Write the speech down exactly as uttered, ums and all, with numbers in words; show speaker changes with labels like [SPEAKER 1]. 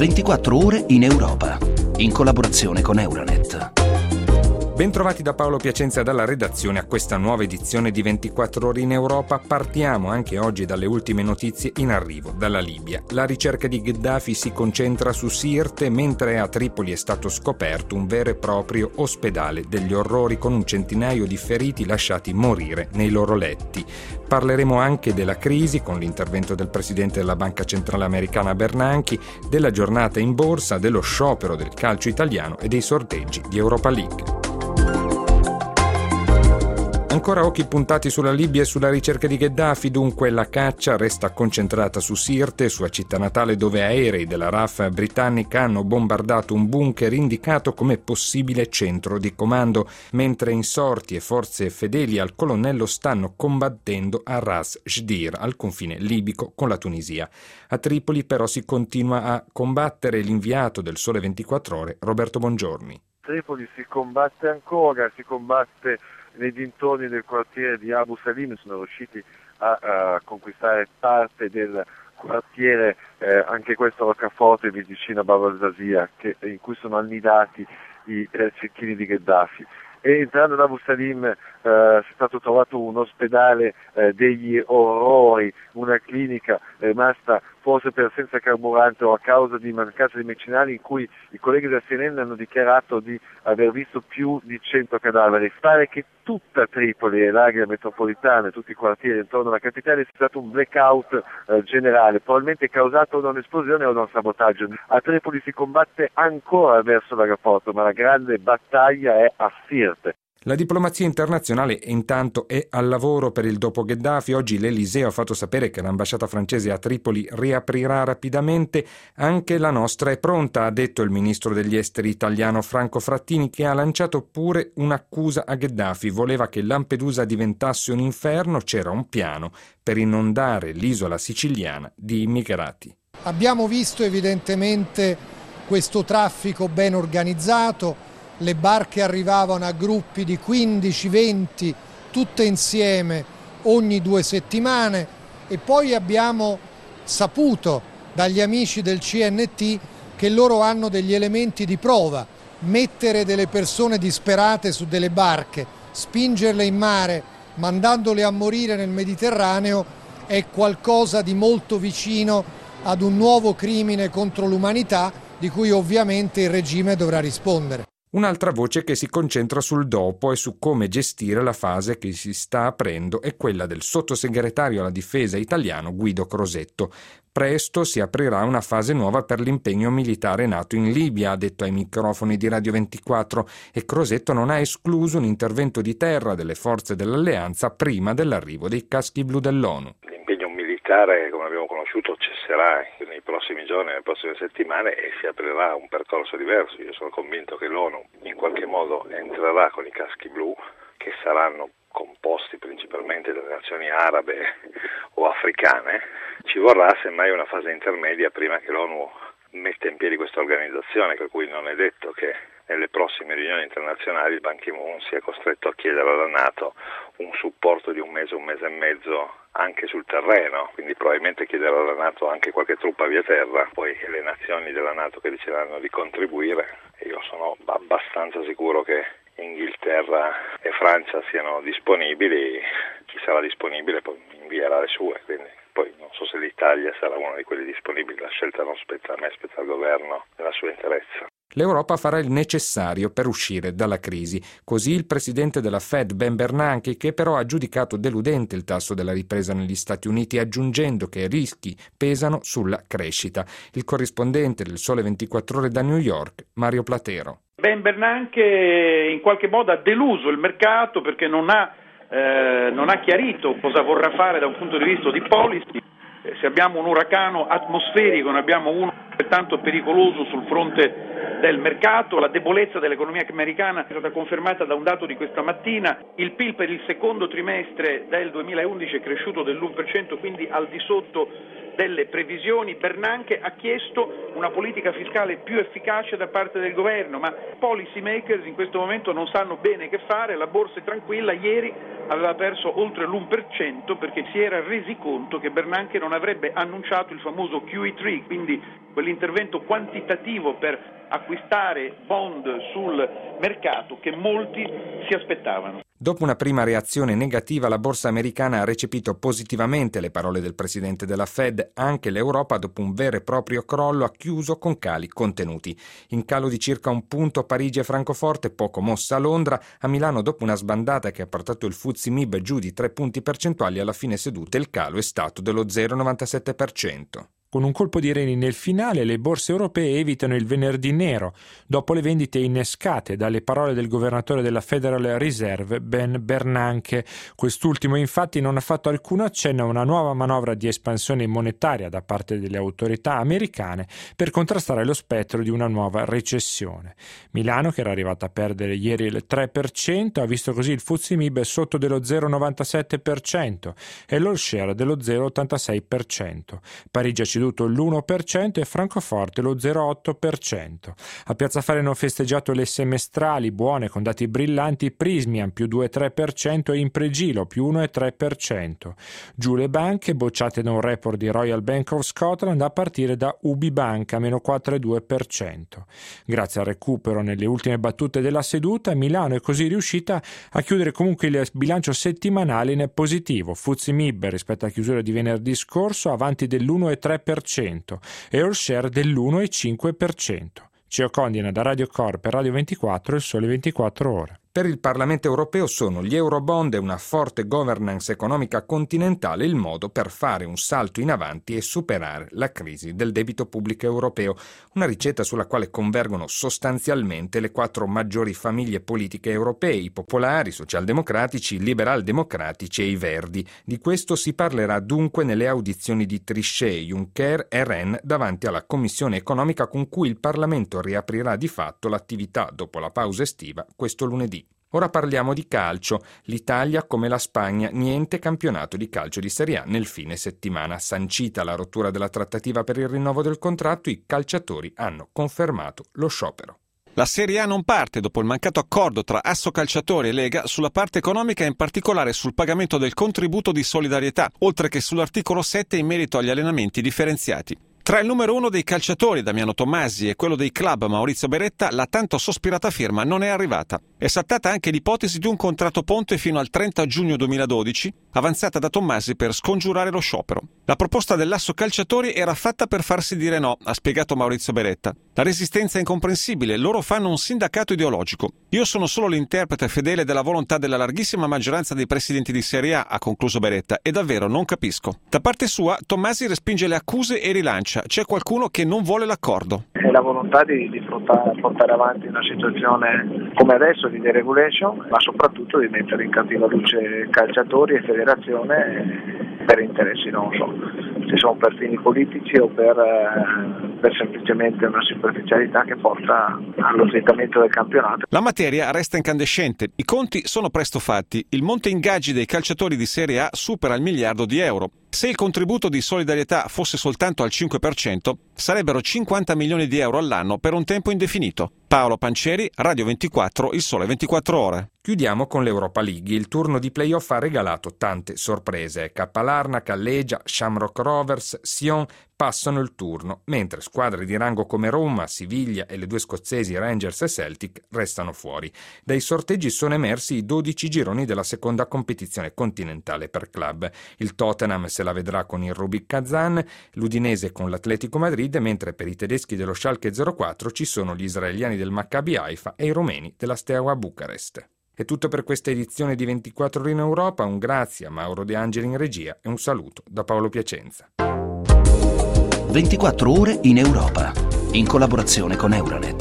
[SPEAKER 1] ventiquattro ore in Europa, in collaborazione con Euronet.
[SPEAKER 2] Bentrovati da Paolo Piacenza dalla redazione a questa nuova edizione di ventiquattro ore in Europa. Partiamo anche oggi dalle ultime notizie in arrivo dalla Libia. La ricerca di Gheddafi si concentra su Sirte, mentre a Tripoli è stato scoperto un vero e proprio ospedale degli orrori con un centinaio di feriti lasciati morire nei loro letti. Parleremo anche della crisi con l'intervento del presidente della Banca Centrale Americana Bernanke, della giornata in borsa, dello sciopero del calcio italiano e dei sorteggi di Europa League. Ancora occhi puntati sulla Libia e sulla ricerca di Gheddafi, dunque la caccia resta concentrata su Sirte, sua città natale, dove aerei della R A F britannica hanno bombardato un bunker indicato come possibile centro di comando, mentre insorti e forze fedeli al colonnello stanno combattendo a Ras Jdir, al confine libico con la Tunisia. A Tripoli però si continua a combattere. L'inviato del Sole ventiquattro Ore, Roberto Bongiorni.
[SPEAKER 3] Tripoli si combatte ancora, si combatte nei dintorni del quartiere di Abu Salim, sono riusciti a, a conquistare parte del quartiere, eh, anche questo roccaforte vicino a Bab al-Zasia, che, in cui sono annidati i eh, cecchini di Gheddafi. E entrando ad Abu Salim eh, è stato trovato un ospedale eh, degli orrori, una clinica rimasta forse per senza carburante o a causa di mancanza di medicinali, in cui i colleghi della C N N hanno dichiarato di aver visto più di cento cadaveri. Pare che tutta Tripoli e l'area metropolitana, tutti i quartieri intorno alla capitale, sia stato un blackout eh, generale, probabilmente causato da un'esplosione o da un sabotaggio. A Tripoli si combatte ancora verso l'aeroporto, ma la grande battaglia è a Sirte.
[SPEAKER 2] La diplomazia internazionale intanto è al lavoro per il dopo Gheddafi. Oggi l'Eliseo ha fatto sapere che l'ambasciata francese a Tripoli riaprirà rapidamente. Anche la nostra è pronta, ha detto il ministro degli esteri italiano Franco Frattini, che ha lanciato pure un'accusa a Gheddafi. Voleva che Lampedusa diventasse un inferno, c'era un piano per inondare l'isola siciliana di immigrati.
[SPEAKER 4] Abbiamo visto evidentemente questo traffico ben organizzato. Le barche arrivavano a gruppi di quindici venti, tutte insieme, ogni due settimane, e poi abbiamo saputo dagli amici del C N T che loro hanno degli elementi di prova. Mettere delle persone disperate su delle barche, spingerle in mare, mandandole a morire nel Mediterraneo è qualcosa di molto vicino ad un nuovo crimine contro l'umanità di cui ovviamente il regime dovrà rispondere.
[SPEAKER 2] Un'altra voce che si concentra sul dopo e su come gestire la fase che si sta aprendo è quella del sottosegretario alla difesa italiano Guido Crosetto. Presto si aprirà una fase nuova per l'impegno militare NATO in Libia, ha detto ai microfoni di Radio ventiquattro, e Crosetto non ha escluso un intervento di terra delle forze dell'alleanza prima dell'arrivo dei caschi blu dell'ONU.
[SPEAKER 5] L'impegno militare, come abbiamo conosciuto, cesserà nei prossimi giorni, nelle prossime settimane, e si aprirà un percorso diverso. Io sono convinto che l'ONU in qualche modo entrerà con i caschi blu, che saranno composti principalmente dalle nazioni arabe o africane. Ci vorrà semmai una fase intermedia prima che l'ONU metta in piedi questa organizzazione, per cui non è detto che nelle prossime riunioni internazionali il Ban Ki-moon sia costretto a chiedere alla NATO un supporto di un mese, un mese e mezzo anche sul terreno, quindi probabilmente chiederà alla NATO anche qualche truppa via terra, poi le nazioni della NATO che decideranno di contribuire, e io sono abbastanza sicuro che Inghilterra e Francia siano disponibili. Chi sarà disponibile poi invierà le sue, quindi poi non so se l'Italia sarà uno di quelli disponibili. La scelta non spetta a me, spetta al governo nella sua interezza.
[SPEAKER 2] L'Europa farà il necessario per uscire dalla crisi. Così il presidente della Fed, Ben Bernanke, che però ha giudicato deludente il tasso della ripresa negli Stati Uniti, aggiungendo che i rischi pesano sulla crescita. Il corrispondente del Sole ventiquattro Ore da New York, Mario Platero.
[SPEAKER 6] Ben Bernanke in qualche modo ha deluso il mercato perché non ha, eh, non ha chiarito cosa vorrà fare da un punto di vista di policy. Eh, se abbiamo un uragano atmosferico, ne abbiamo uno altrettanto pericoloso sul fronte del mercato. La debolezza dell'economia americana è stata confermata da un dato di questa mattina. Il P I L per il secondo trimestre del duemilaundici è cresciuto dell'uno per cento, quindi al di sotto delle previsioni. Bernanke ha chiesto una politica fiscale più efficace da parte del governo, ma policy makers in questo momento non sanno bene che fare. La borsa è tranquilla, ieri aveva perso oltre l'uno per cento perché si era resi conto che Bernanke non avrebbe annunciato il famoso Q E tre, quindi quell'intervento quantitativo per acquistare bond sul mercato che molti si aspettavano.
[SPEAKER 2] Dopo una prima reazione negativa, la borsa americana ha recepito positivamente le parole del presidente della Fed. Anche l'Europa, dopo un vero e proprio crollo, ha chiuso con cali contenuti. In calo di circa un punto Parigi e Francoforte, poco mossa a Londra. A Milano, dopo una sbandata che ha portato il F T S E M I B giù di tre punti percentuali, alla fine sedute il calo è stato dello zero virgola novantasette per cento.
[SPEAKER 7] Con un colpo di reni nel finale, le borse europee evitano il venerdì nero, dopo le vendite innescate dalle parole del governatore della Federal Reserve, Ben Bernanke. Quest'ultimo infatti non ha fatto alcun accenno a una nuova manovra di espansione monetaria da parte delle autorità americane per contrastare lo spettro di una nuova recessione. Milano, che era arrivata a perdere ieri il tre per cento, ha visto così il F T S E M I B sotto dello zero virgola novantasette per cento e l'all share dello zero virgola ottantasei per cento. Parigi ha ceduto l'uno per cento e Francoforte lo zero virgola otto per cento. A Piazza Affari hanno festeggiato le semestrali buone con dati brillanti Prismian più due virgola tre per cento e Impregilo più uno virgola tre per cento. Giù le banche bocciate da un report di Royal Bank of Scotland a partire da UbiBanca meno quattro virgola due per cento. Grazie al recupero nelle ultime battute della seduta, Milano è così riuscita a chiudere comunque il bilancio settimanale in positivo. F T S E M I B rispetto alla chiusura di venerdì scorso avanti dell'uno virgola tre per cento e all share dell'uno virgola cinque per cento. Cio Condina da Radio Cor per Radio ventiquattro, il Sole ventiquattro Ore.
[SPEAKER 2] Per il Parlamento europeo sono gli eurobond e una forte governance economica continentale il modo per fare un salto in avanti e superare la crisi del debito pubblico europeo, una ricetta sulla quale convergono sostanzialmente le quattro maggiori famiglie politiche europee, i popolari, i socialdemocratici, i liberal-democratici e i verdi. Di questo si parlerà dunque nelle audizioni di Trichet, Juncker e Rehn davanti alla Commissione economica con cui il Parlamento riaprirà di fatto l'attività dopo la pausa estiva questo lunedì. Ora parliamo di calcio. L'Italia, come la Spagna, niente campionato di calcio di Serie A nel fine settimana. Sancita la rottura della trattativa per il rinnovo del contratto, i calciatori hanno confermato lo sciopero.
[SPEAKER 8] La Serie A non parte dopo il mancato accordo tra Assocalciatori e Lega sulla parte economica e in particolare sul pagamento del contributo di solidarietà, oltre che sull'articolo sette in merito agli allenamenti differenziati. Tra il numero uno dei calciatori, Damiano Tommasi, e quello dei club, Maurizio Beretta, la tanto sospirata firma non è arrivata. È saltata anche l'ipotesi di un contratto ponte fino al trenta giugno duemiladodici, avanzata da Tommasi per scongiurare lo sciopero. La proposta dell'Asso Calciatori era fatta per farsi dire no, ha spiegato Maurizio Beretta. La resistenza è incomprensibile, loro fanno un sindacato ideologico. Io sono solo l'interprete fedele della volontà della larghissima maggioranza dei presidenti di Serie A, ha concluso Beretta, e davvero non capisco. Da parte sua, Tommasi respinge le accuse e rilancia. C'è qualcuno che non vuole l'accordo.
[SPEAKER 9] È la volontà di, di portare, portare avanti una situazione come adesso di deregulation, ma soprattutto di mettere in cattiva luce calciatori e federazione per interessi, non so, se sono per fini politici o per, eh, per semplicemente una superficialità che porta allo slittamento del campionato.
[SPEAKER 8] La materia resta incandescente, i conti sono presto fatti, il monte ingaggi dei calciatori di Serie A supera il miliardo di euro. Se il contributo di solidarietà fosse soltanto al cinque per cento, sarebbero cinquanta milioni di euro all'anno per un tempo indefinito. Paolo Pancieri, Radio ventiquattro, il Sole ventiquattro Ore.
[SPEAKER 2] Chiudiamo con l'Europa League. Il turno di playoff ha regalato tante sorprese. K Larnaca, Legia, Shamrock Rovers, Sion passano il turno, mentre squadre di rango come Roma, Siviglia e le due scozzesi Rangers e Celtic restano fuori. Dai sorteggi sono emersi i dodici gironi della seconda competizione continentale per club. Il Tottenham se la vedrà con il Rubik Kazan, l'Udinese con l'Atletico Madrid, mentre per i tedeschi dello Schalke zero quattro ci sono gli israeliani del Maccabi Haifa e i rumeni della Steaua Bucarest. È tutto per questa edizione di ventiquattro ore in Europa. Un grazie a Mauro De Angeli in regia e un saluto da Paolo Piacenza.
[SPEAKER 1] ventiquattro ore in Europa, in collaborazione con Euronet.